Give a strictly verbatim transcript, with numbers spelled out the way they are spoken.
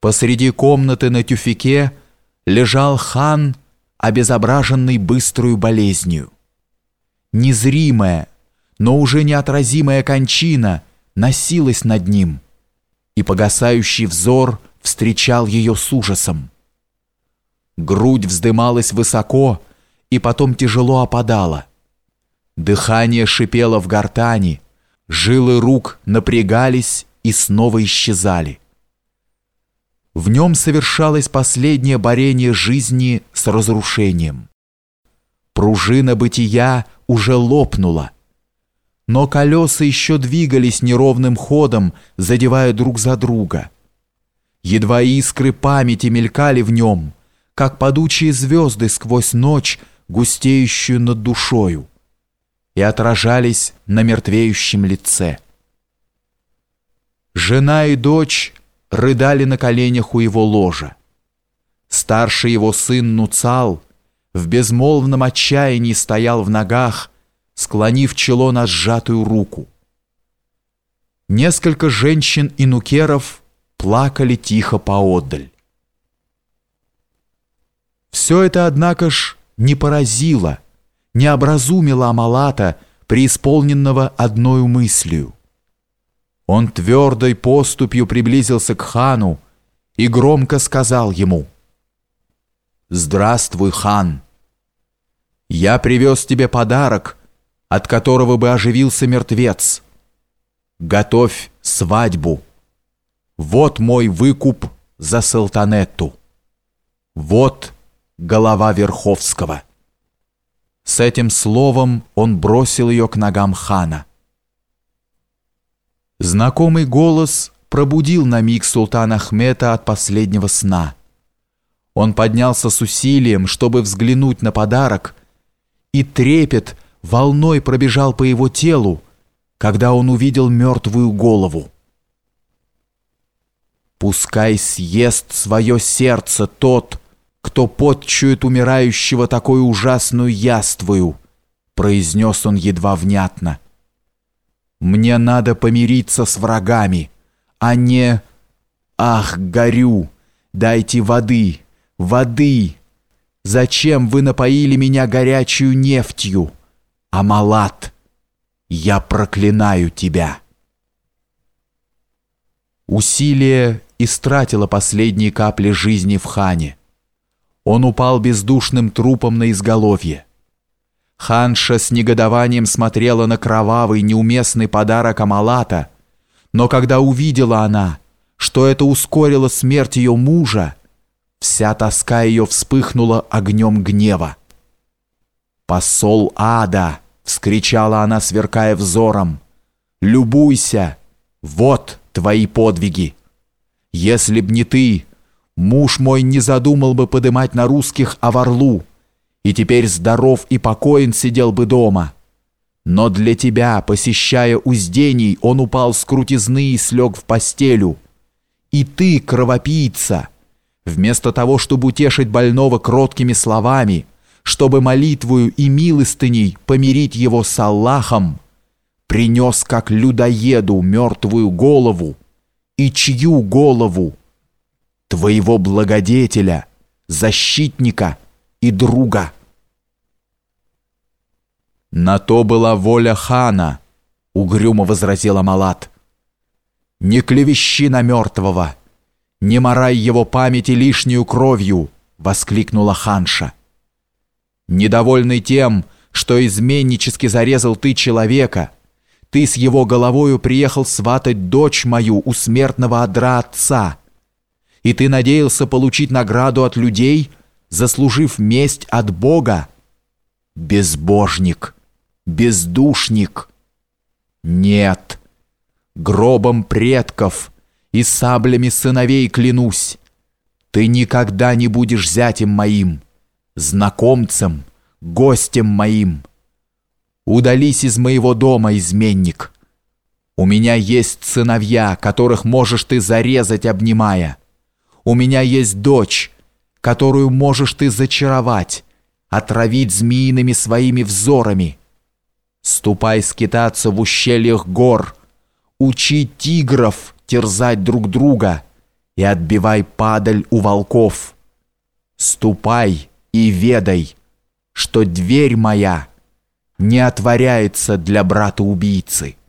Посреди комнаты на тюфяке лежал хан, обезображенный быструю болезнью. Незримая, но уже неотразимая кончина носилась над ним, и погасающий взор встречал ее с ужасом. Грудь вздымалась высоко и потом тяжело опадала. Дыхание шипело в гортани, жилы рук напрягались и снова исчезали. В нем совершалось последнее борение жизни с разрушением. Пружина бытия уже лопнула, но колеса еще двигались неровным ходом, задевая друг за друга. Едва искры памяти мелькали в нем, как падучие звезды сквозь ночь, густеющую над душою, и отражались на мертвеющем лице. Жена и дочь рыдали на коленях у его ложа. Старший его сын Нуцал в безмолвном отчаянии стоял в ногах, склонив чело на сжатую руку. Несколько женщин и нукеров плакали тихо поодаль. Все это, однако ж, не поразило, не образумило Амалата, преисполненного одною мыслью. Он твердой поступью приблизился к хану и громко сказал ему: «Здравствуй, хан! Я привез тебе подарок, от которого бы оживился мертвец. Готовь свадьбу. Вот мой выкуп за Салтанетту. Вот голова Верховского». С этим словом он бросил ее к ногам хана. Знакомый голос пробудил на миг султана Ахмета от последнего сна. Он поднялся с усилием, чтобы взглянуть на подарок, и трепет волной пробежал по его телу, когда он увидел мертвую голову. «Пускай съест свое сердце тот, кто подчует умирающего такой ужасную яствою», произнес он едва внятно. «Мне надо помириться с врагами, а не... Ах, горю! Дайте воды, воды! Зачем вы напоили меня горячую нефтью? Амалат, я проклинаю тебя!» Усилие истратило последние капли жизни в хане. Он упал бездушным трупом на изголовье. Ханша с негодованием смотрела на кровавый, неуместный подарок Амалата, но когда увидела она, что это ускорило смерть ее мужа, вся тоска ее вспыхнула огнем гнева. «Посол ада!» — вскричала она, сверкая взором. «Любуйся! Вот твои подвиги! Если б не ты, муж мой не задумал бы подымать на русских Аварлу, и теперь здоров и покоен сидел бы дома. Но для тебя, посещая уздений, он упал с крутизны и слег в постелю. И ты, кровопийца, вместо того, чтобы утешить больного кроткими словами, чтобы молитвою и милостыней помирить его с Аллахом, принес как людоеду мертвую голову. И чью голову? Твоего благодетеля, защитника и друга». «На то была воля хана», — угрюмо возразил Амалат. «Не клевещи на мертвого, не морай его памяти лишнюю кровью», — воскликнула ханша. «Недовольный тем, что изменнически зарезал ты человека, ты с его головою приехал сватать дочь мою у смертного одра отца, и ты надеялся получить награду от людей, заслужив месть от Бога? Безбожник, бездушник! Нет, гробом предков и саблями сыновей клянусь, ты никогда не будешь зятем моим, знакомцем, гостем моим. Удались из моего дома, изменник. У меня есть сыновья, которых можешь ты зарезать, обнимая. У меня есть дочь, которую можешь ты зачаровать, отравить змеиными своими взорами. Ступай скитаться в ущельях гор, учи тигров терзать друг друга и отбивай падаль у волков. Ступай и ведай, что дверь моя не отворяется для брата-убийцы.